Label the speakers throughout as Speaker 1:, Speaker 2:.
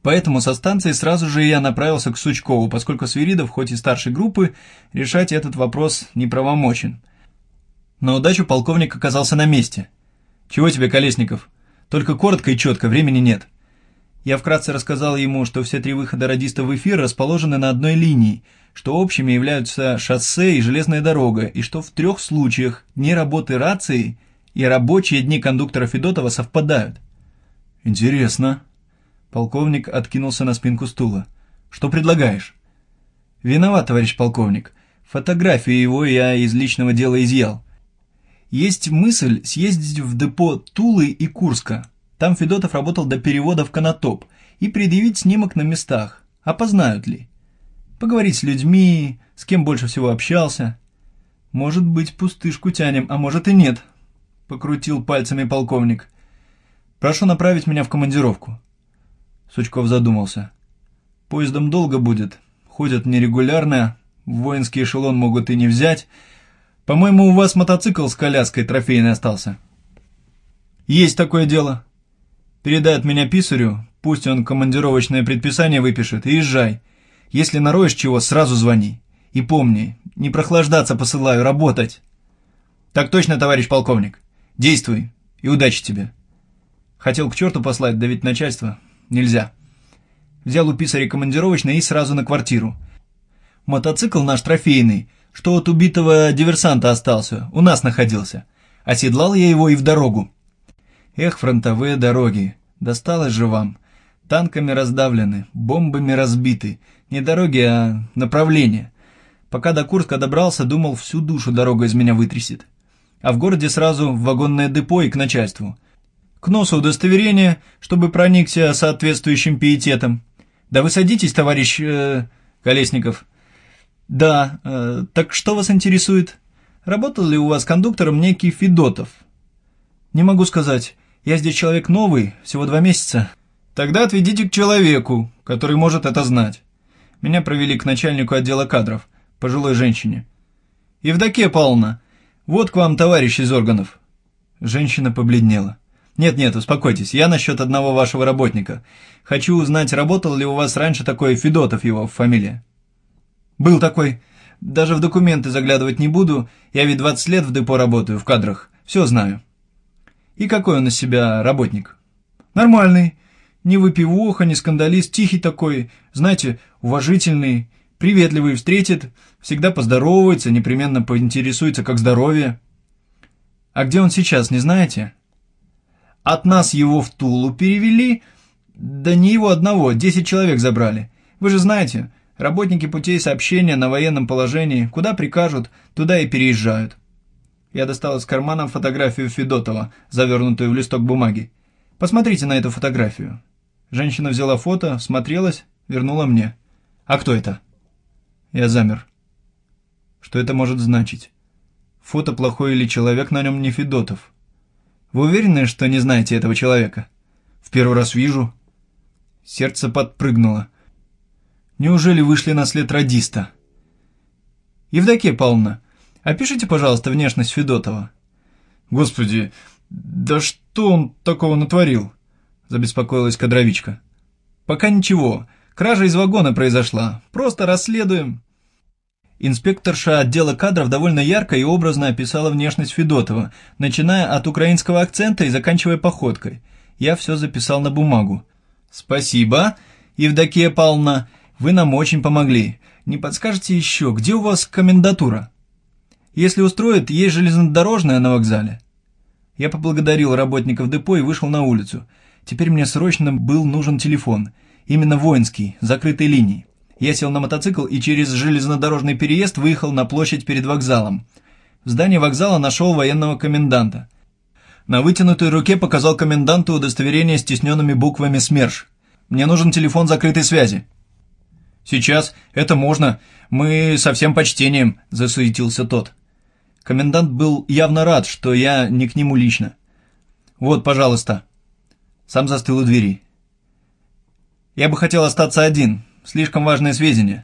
Speaker 1: Поэтому со станции сразу же я направился к Сучкову, поскольку Свиридов, хоть и старшей группы, решать этот вопрос неправомочен. На удачу полковник оказался на месте. «Чего тебе, Колесников? Только коротко и четко, времени нет». Я вкратце рассказал ему, что все 3 выхода радиста в эфир расположены на одной линии, что общими являются шоссе и железная дорога, и что в 3 случаях дни работы рации и рабочие дни кондуктора Федотова совпадают. «Интересно». Полковник откинулся на спинку стула. «Что предлагаешь?» «Виноват, товарищ полковник. Фотографию его я из личного дела изъял. Есть мысль съездить в депо Тулы и Курска. Там Федотов работал до перевода в Конотоп, и предъявить снимок на местах. Опознают ли? Поговорить с людьми, с кем больше всего общался. Может быть, пустышку тянем, а может и нет», — покрутил пальцами полковник. «Прошу направить меня в командировку». Сучков задумался. «Поездом долго будет. Ходят нерегулярно, воинский эшелон могут и не взять. По-моему, у вас мотоцикл с коляской трофейный остался». «Есть такое дело. Передай от меня писарю, пусть он командировочное предписание выпишет, и езжай. Если нароешь чего, сразу звони. И помни, не прохлаждаться посылаю, работать». «Так точно, товарищ полковник. Действуй, и удачи тебе». Хотел к черту послать, да ведь начальство... Нельзя. Взял у писаря командировочный и сразу на квартиру. Мотоцикл наш трофейный, что от убитого диверсанта остался, у нас находился. Оседлал я его и в дорогу. Эх, фронтовые дороги, досталось же вам. Танками раздавлены, бомбами разбиты. Не дороги, а направления. Пока до Курска добрался, думал, всю душу дорога из меня вытрясет. А в городе сразу в вагонное депо и к начальству. К носу удостоверение, чтобы проникся соответствующим пиететом. Да вы садитесь, товарищ Колесников. Да, так что вас интересует? Работал ли у вас кондуктором некий Федотов? Не могу сказать. Я здесь человек новый, всего 2 месяца. Тогда отведите к человеку, который может это знать. Меня провели к начальнику отдела кадров, пожилой женщине. Евдокия Павловна, вот к вам товарищ из органов. Женщина побледнела. «Нет, успокойтесь, я насчет одного вашего работника. Хочу узнать, работал ли у вас раньше такой Федотов его фамилия?» «Был такой. Даже в документы заглядывать не буду, я ведь 20 лет в депо работаю, в кадрах, все знаю». «И какой он из себя работник?» «Нормальный. Не выпивоха, не скандалист, тихий такой, знаете, уважительный, приветливый, встретит, всегда поздоровается, непременно поинтересуется, как здоровье». «А где он сейчас, не знаете?» «От нас его в Тулу перевели, да не его одного, 10 человек забрали. Вы же знаете, работники путей сообщения на военном положении, куда прикажут, туда и переезжают». Я достал из кармана фотографию Федотова, завернутую в листок бумаги. «Посмотрите на эту фотографию». Женщина взяла фото, смотрелась, вернула мне. «А кто это?» Я замер. Что это может значить? Фото плохое или человек на нем не Федотов? Вы уверены, что не знаете этого человека? В первый раз вижу. Сердце подпрыгнуло. Неужели вышли на след радиста? Евдокия Павловна, опишите, пожалуйста, внешность Федотова. Господи, да что он такого натворил? Забеспокоилась кадровичка. Пока ничего. Кража из вагона произошла. Просто расследуем. Инспекторша отдела кадров довольно ярко и образно описала внешность Федотова, начиная от украинского акцента и заканчивая походкой. Я все записал на бумагу. «Спасибо, Евдокия Павловна, вы нам очень помогли. Не подскажете еще, где у вас комендатура? Если устроит, есть железнодорожная на вокзале». Я поблагодарил работников депо и вышел на улицу. Теперь мне срочно был нужен телефон. Именно воинский, закрытой линии. Я сел на мотоцикл и через железнодорожный переезд выехал на площадь перед вокзалом. В здании вокзала нашел военного коменданта. На вытянутой руке показал коменданту удостоверение с тисненными буквами СМЕРШ. «Мне нужен телефон закрытой связи». «Сейчас, это можно, мы со всем почтением», — засуетился тот. Комендант был явно рад, что я не к нему лично. «Вот, пожалуйста». Сам застыл у двери. «Я бы хотел остаться один. Слишком важные сведения.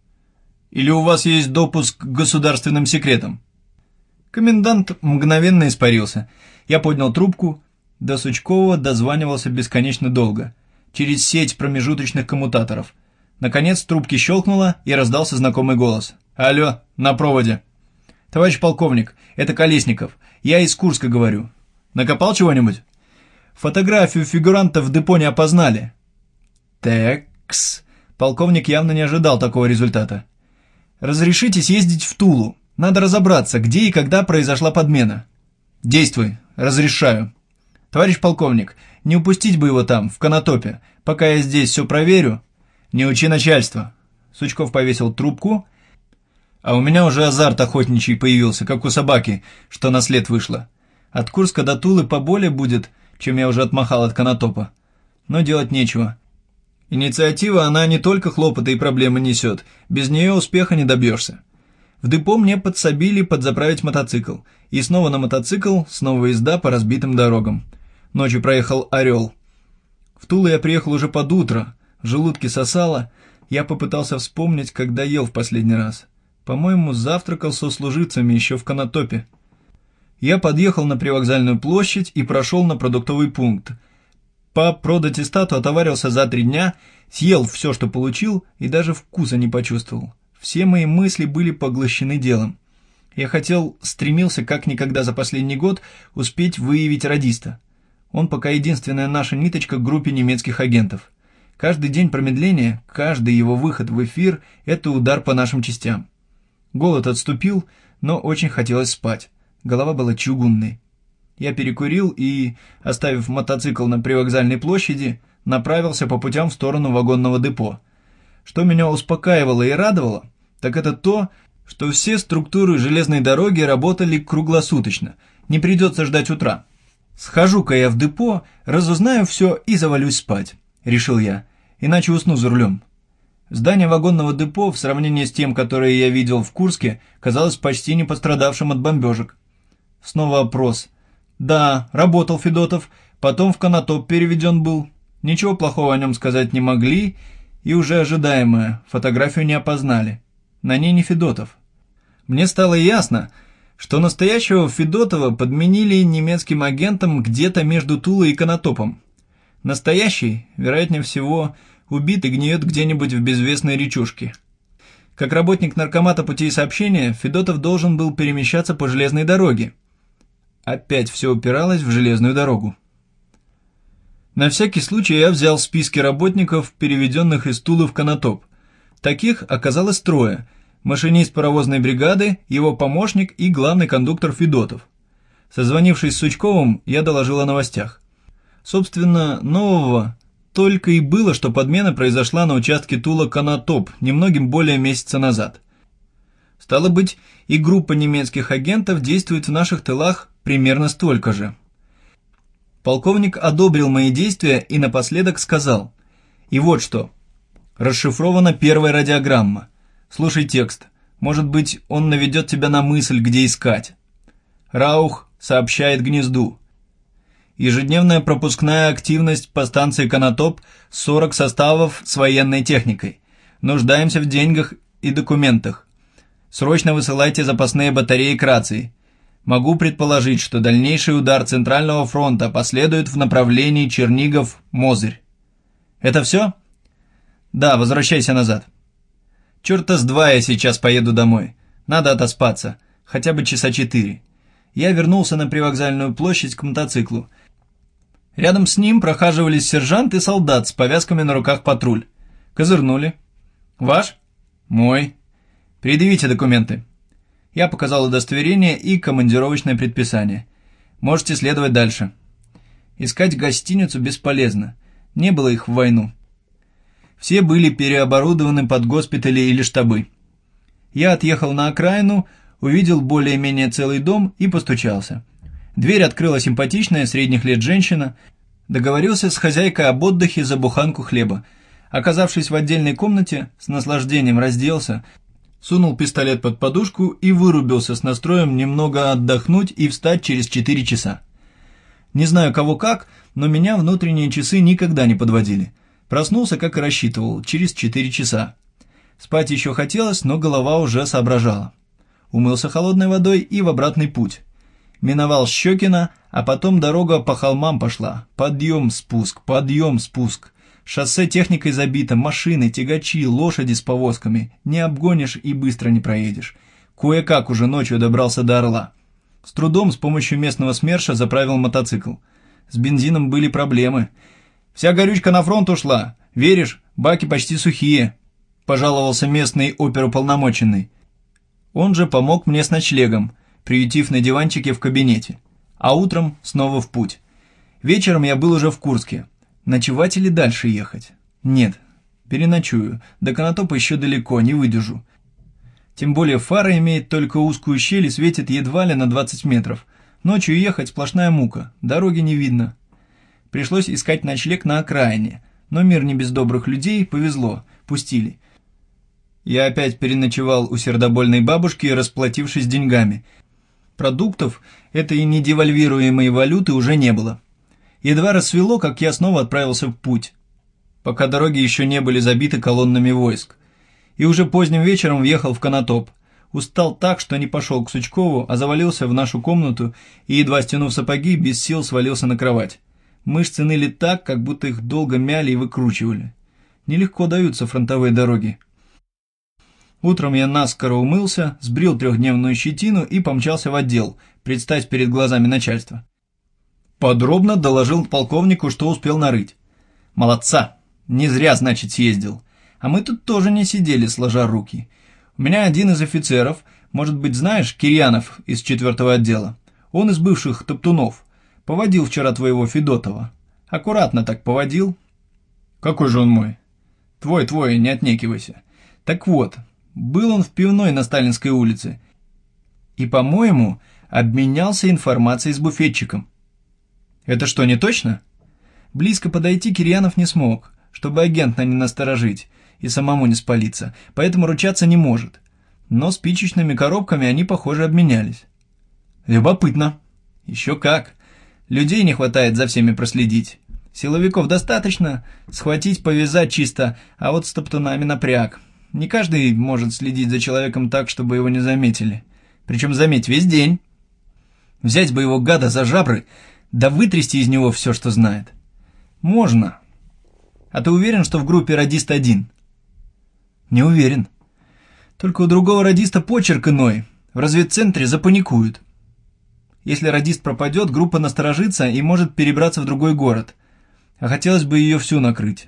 Speaker 1: Или у вас есть допуск к государственным секретам?» Комендант мгновенно испарился. Я поднял трубку. До Сучкова дозванивался бесконечно долго. через сеть промежуточных коммутаторов. Наконец в трубке щелкнуло, и раздался знакомый голос. «Алло, на проводе». «Товарищ полковник, это Колесников. Я из Курска говорю. Накопал чего-нибудь?» «Фотографию фигуранта в депо не опознали». «Тэкс». Полковник явно не ожидал такого результата. «Разрешите съездить в Тулу. Надо разобраться, где и когда произошла подмена». «Действуй. Разрешаю». «Товарищ полковник, не упустить бы его там, в Конотопе, пока я здесь все проверю». «Не учи начальство». Сучков повесил трубку, а у меня уже азарт охотничий появился, как у собаки, что на след вышла. От Курска до Тулы поболее будет, чем я уже отмахал от Конотопа. Но делать нечего. Инициатива, она не только хлопоты и проблемы несет, без нее успеха не добьешься. В депо мне подсобили подзаправить мотоцикл. И снова на мотоцикл, снова езда по разбитым дорогам. Ночью проехал «Орел». В Тулу я приехал уже под утро, в желудке сосало. Я попытался вспомнить, когда ел в последний раз. По-моему, завтракал со служивцами еще в Конотопе. Я подъехал на привокзальную площадь и прошел на продуктовый пункт. По продаттестату отоварился за 3 дня, съел все, что получил, и даже вкуса не почувствовал. Все мои мысли были поглощены делом. Я стремился как никогда за последний год успеть выявить радиста. Он пока единственная наша ниточка к группе немецких агентов. Каждый день промедления, каждый его выход в эфир – это удар по нашим частям. Голод отступил, но очень хотелось спать. Голова была чугунной. Я перекурил и, оставив мотоцикл на привокзальной площади, направился по путям в сторону вагонного депо. Что меня успокаивало и радовало, так это то, что все структуры железной дороги работали круглосуточно, не придется ждать утра. «Схожу-ка я в депо, разузнаю все и завалюсь спать», — решил я, иначе усну за рулем. Здание вагонного депо, в сравнении с тем, которое я видел в Курске, казалось почти не пострадавшим от бомбежек. Снова опрос. Да, работал Федотов, потом в Конотоп переведен был. Ничего плохого о нем сказать не могли, и уже ожидаемое, фотографию не опознали. На ней не Федотов. Мне стало ясно, что настоящего Федотова подменили немецким агентом где-то между Тулой и Конотопом. Настоящий, вероятнее всего, убит и гниет где-нибудь в безвестной речушке. Как работник наркомата путей сообщения, Федотов должен был перемещаться по железной дороге. Опять все упиралось в железную дорогу. На всякий случай я взял списки работников, переведенных из Тулы в Конотоп. Таких оказалось 3: машинист паровозной бригады, его помощник и главный кондуктор Федотов. Созвонившись с Сучковым, я доложил о новостях. Собственно, нового только и было, что подмена произошла на участке Тула-Конотоп немногим более месяца назад. Стало быть, и группа немецких агентов действует в наших тылах примерно столько же. Полковник одобрил мои действия и напоследок сказал: «И вот что. Расшифрована первая радиограмма. Слушай текст. Может быть, он наведет тебя на мысль, где искать. Раух сообщает Гнезду. Ежедневная пропускная активность по станции Конотоп, 40 составов с военной техникой. Нуждаемся в деньгах и документах. Срочно высылайте запасные батареи к рации. Могу предположить, что дальнейший удар Центрального фронта последует в направлении Чернигов-Мозырь. Это все? Да, возвращайся назад. Черта с два я сейчас поеду домой. Надо отоспаться. Хотя бы часа 4. Я вернулся на привокзальную площадь к мотоциклу. Рядом с ним прохаживались сержант и солдат с повязками на руках патруль. Козырнули. «Ваш?» «Мой». «Предъявите документы». Я показал удостоверение и командировочное предписание. Можете следовать дальше. Искать гостиницу бесполезно. Не было их в войну. Все были переоборудованы под госпитали или штабы. Я отъехал на окраину, увидел более-менее целый дом и постучался. Дверь открыла симпатичная средних лет женщина. Договорился с хозяйкой об отдыхе за буханку хлеба. Оказавшись в отдельной комнате, с наслаждением разделся, сунул пистолет под подушку и вырубился с настроем немного отдохнуть и встать через 4 часа. Не знаю кого как, но меня внутренние часы никогда не подводили. Проснулся, как и рассчитывал, через 4 часа. Спать еще хотелось, но голова уже соображала. Умылся холодной водой и в обратный путь. Миновал Щекино, а потом дорога по холмам пошла. Подъем-спуск, подъем-спуск. Шоссе техникой забито, машины, тягачи, лошади с повозками. Не обгонишь и быстро не проедешь. Кое-как уже ночью добрался до Орла. С трудом с помощью местного СМЕРШа заправил мотоцикл. С бензином были проблемы. «Вся горючка на фронт ушла. Веришь, баки почти сухие», – пожаловался местный оперуполномоченный. Он же помог мне с ночлегом, приютив на диванчике в кабинете. А утром снова в путь. Вечером я был уже в Курске. Ночевать или дальше ехать? Нет, переночую. До Конотопа еще далеко, не выдержу. Тем более фара имеет только узкую щель и светит едва ли на 20 метров. Ночью ехать сплошная мука, дороги не видно. Пришлось искать ночлег на окраине, но мир не без добрых людей, повезло, пустили. Я опять переночевал у сердобольной бабушки, расплатившись деньгами. Продуктов этой недевальвируемой валюты уже не было. Едва рассвело, как я снова отправился в путь, пока дороги еще не были забиты колоннами войск. И уже поздним вечером въехал в Конотоп. Устал так, что не пошел к Сучкову, а завалился в нашу комнату и, едва стянув сапоги, без сил свалился на кровать. Мышцы ныли так, как будто их долго мяли и выкручивали. Нелегко даются фронтовые дороги. Утром я наскоро умылся, сбрил 3-дневную щетину и помчался в отдел, предстать перед глазами начальства. Подробно доложил полковнику, что успел нарыть. Молодца! Не зря, значит, съездил. А мы тут тоже не сидели, сложа руки. У меня один из офицеров, может быть, знаешь, Кирьянов из 4-го отдела. Он из бывших топтунов. Поводил вчера твоего Федотова. Аккуратно так поводил. Какой же он мой? Твой, не отнекивайся. Так вот, был он в пивной на Сталинской улице. И, по-моему, обменялся информацией с буфетчиком. Это что, не точно? Близко подойти Кирьянов не смог, чтобы агента не насторожить и самому не спалиться, поэтому ручаться не может. Но спичечными коробками они, похоже, обменялись. Любопытно. Еще как. Людей не хватает за всеми проследить. Силовиков достаточно, схватить, повязать чисто, а вот с топтунами напряг. Не каждый может следить за человеком так, чтобы его не заметили. Причем, заметь, весь день. Взять бы его гада за жабры, да вытрясти из него все, что знает. Можно. А ты уверен, что в группе радист один? Не уверен. Только у другого радиста почерк иной. В разведцентре запаникуют. Если радист пропадет, группа насторожится и может перебраться в другой город. А хотелось бы ее всю накрыть.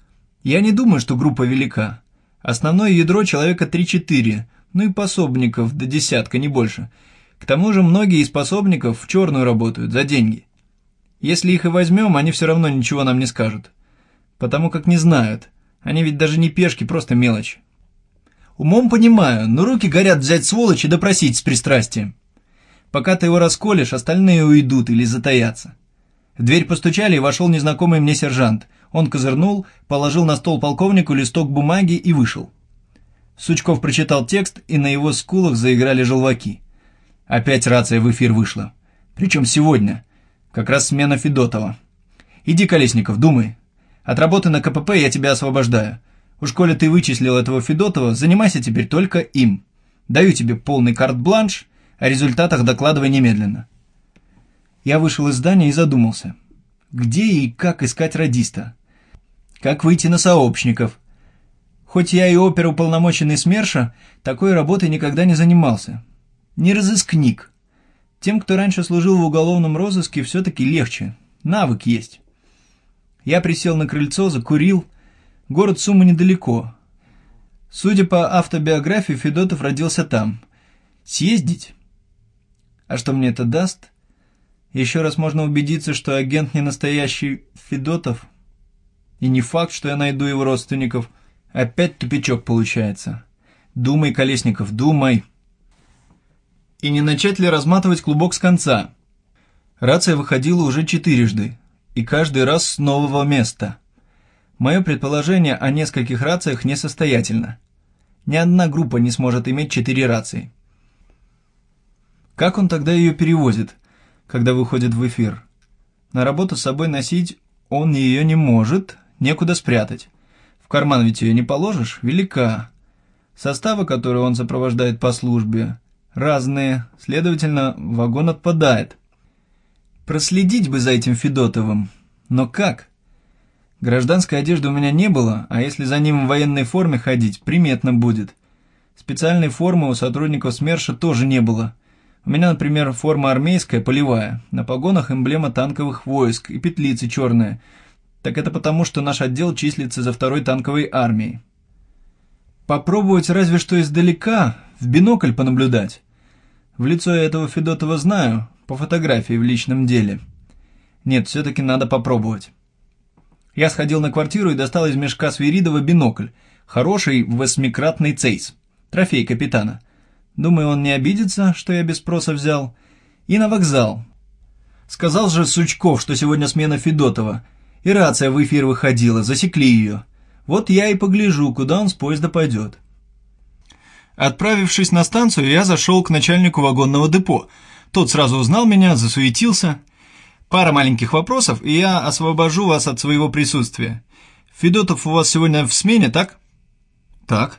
Speaker 1: Я не думаю, что группа велика. Основное ядро человека 3-4, ну и пособников до 10, не больше. К тому же многие из пособников в черную работают, за деньги. Если их и возьмем, они все равно ничего нам не скажут. Потому как не знают. Они ведь даже не пешки, просто мелочь. Умом понимаю, но руки горят взять сволочь и допросить с пристрастием. Пока ты его расколешь, остальные уйдут или затаятся. В дверь постучали, и вошел незнакомый мне сержант. Он козырнул, положил на стол полковнику листок бумаги и вышел. Сучков прочитал текст, и на его скулах заиграли желваки. Опять рация в эфир вышла. Причем сегодня. Как раз смена Федотова. Иди, Колесников, думай. От работы на КПП я тебя освобождаю. Уж коли ты вычислил этого Федотова, занимайся теперь только им. Даю тебе полный карт-бланш, о результатах докладывай немедленно. Я вышел из здания и задумался. Где и как искать радиста? Как выйти на сообщников? Хоть я и оперуполномоченный СМЕРШа, такой работой никогда не занимался. Не разыскник. Тем, кто раньше служил в уголовном розыске, все-таки легче. Навык есть. Я присел на крыльцо, закурил. Город Сумы недалеко. Судя по автобиографии, Федотов родился там. Съездить? А что мне это даст? Еще раз можно убедиться, что агент не настоящий Федотов. И не факт, что я найду его родственников. Опять тупичок получается. Думай, Колесников, думай. И не начать ли разматывать клубок с конца? Рация выходила уже 4-жды. И каждый раз с нового места. Мое предположение о нескольких рациях несостоятельно. Ни одна группа не сможет иметь 4 рации. Как он тогда ее перевозит, когда выходит в эфир? На работу с собой носить он ее не может, некуда спрятать. В карман ведь ее не положишь, велика. Составы, которые он сопровождает по службе, разные, следовательно, вагон отпадает. Проследить бы за этим Федотовым, но как? Гражданской одежды у меня не было, а если за ним в военной форме ходить, приметно будет. Специальной формы у сотрудников СМЕРШа тоже не было. У меня, например, форма армейская, полевая, на погонах эмблема танковых войск и петлицы черные. Так это потому, что наш отдел числится за 2-й танковой армией. Попробовать разве что издалека, в бинокль понаблюдать. В лицо я этого Федотова знаю, по фотографии в личном деле. Нет, все-таки надо попробовать. Я сходил на квартиру и достал из мешка Свиридова бинокль, хороший 8-кратный цейс, трофей капитана. Думаю, он не обидится, что я без спроса взял. И на вокзал. Сказал же Сучков, что сегодня смена Федотова. И рация в эфир выходила, засекли ее. Вот я и погляжу, куда он с поезда пойдет. Отправившись на станцию, я зашел к начальнику вагонного депо. Тот сразу узнал меня, засуетился. Пара маленьких вопросов, и я освобожу вас от своего присутствия. Федотов у вас сегодня в смене, так? Так.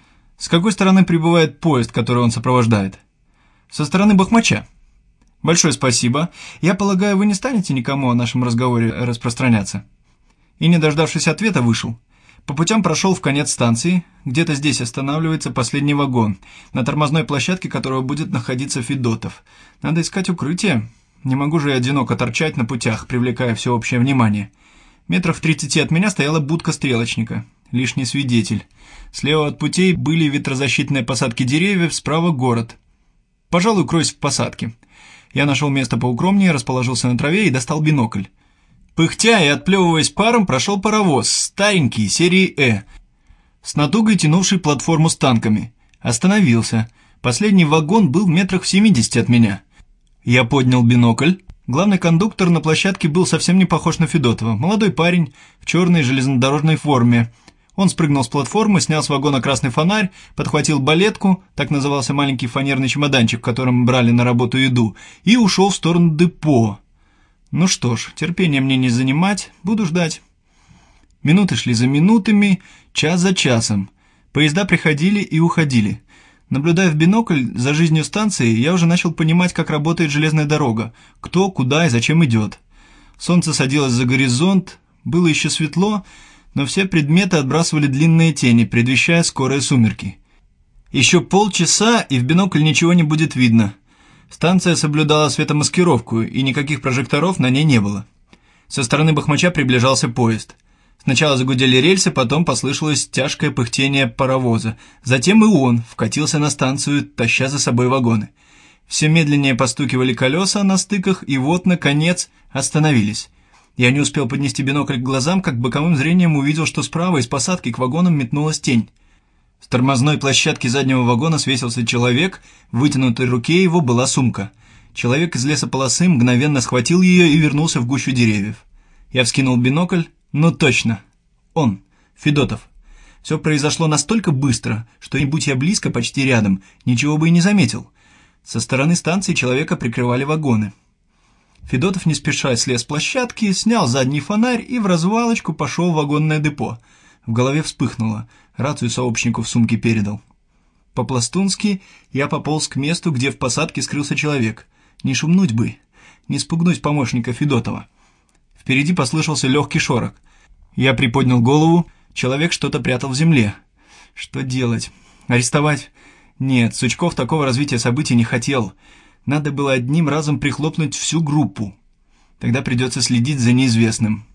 Speaker 1: С какой стороны прибывает поезд, который он сопровождает? Со стороны Бахмача. Большое спасибо. Я полагаю, вы не станете никому о нашем разговоре распространяться? И, не дождавшись ответа, вышел. По путям прошел в конец станции. Где-то здесь останавливается последний вагон, на тормозной площадке которого будет находиться Федотов. Надо искать укрытие. Не могу же я одиноко торчать на путях, привлекая всеобщее внимание. Метров в 30 от меня стояла будка стрелочника. Лишний свидетель. Слева от путей были ветрозащитные посадки деревьев, справа город. Пожалуй, укроюсь в посадке. Я нашел место поукромнее, расположился на траве и достал бинокль. Пыхтя и отплевываясь паром, прошел паровоз, старенький, серии «Э», с натугой тянувший платформу с танками. Остановился. Последний вагон был метрах в 70 от меня. Я поднял бинокль. Главный кондуктор на площадке был совсем не похож на Федотова. Молодой парень в черной железнодорожной форме. Он спрыгнул с платформы, снял с вагона красный фонарь, подхватил балетку, так назывался маленький фанерный чемоданчик, в котором брали на работу еду, и ушел в сторону депо. Ну что ж, терпения мне не занимать, буду ждать. Минуты шли за минутами, час за часом. Поезда приходили и уходили. Наблюдая в бинокль за жизнью станции, я уже начал понимать, как работает железная дорога, кто, куда и зачем идет. Солнце садилось за горизонт, было еще светло, но все предметы отбрасывали длинные тени, предвещая скорые сумерки. Еще полчаса, и в бинокль ничего не будет видно. Станция соблюдала светомаскировку, и никаких прожекторов на ней не было. Со стороны Бахмача приближался поезд. Сначала загудели рельсы, потом послышалось тяжкое пыхтение паровоза. Затем и он вкатился на станцию, таща за собой вагоны. Все медленнее постукивали колеса на стыках, и вот, наконец, остановились. Я не успел поднести бинокль к глазам, как боковым зрением увидел, что справа из посадки к вагонам метнулась тень. С тормозной площадки заднего вагона свесился человек, в вытянутой руке его была сумка. Человек из лесополосы мгновенно схватил ее и вернулся в гущу деревьев. Я вскинул бинокль. Ну точно. Он. Федотов. Все произошло настолько быстро, что, не будь я близко, почти рядом, ничего бы и не заметил. Со стороны станции человека прикрывали вагоны. Федотов не спеша слез с площадки, снял задний фонарь и в развалочку пошел в вагонное депо. В голове вспыхнуло. Рацию сообщнику в сумке передал. По-пластунски я пополз к месту, где в посадке скрылся человек. Не шумнуть бы, не спугнуть помощника Федотова. Впереди послышался легкий шорох. Я приподнял голову, человек что-то прятал в земле. Что делать? Арестовать? Нет, Сучков такого развития событий не хотел. Надо было одним разом прихлопнуть всю группу. Тогда придется следить за неизвестным.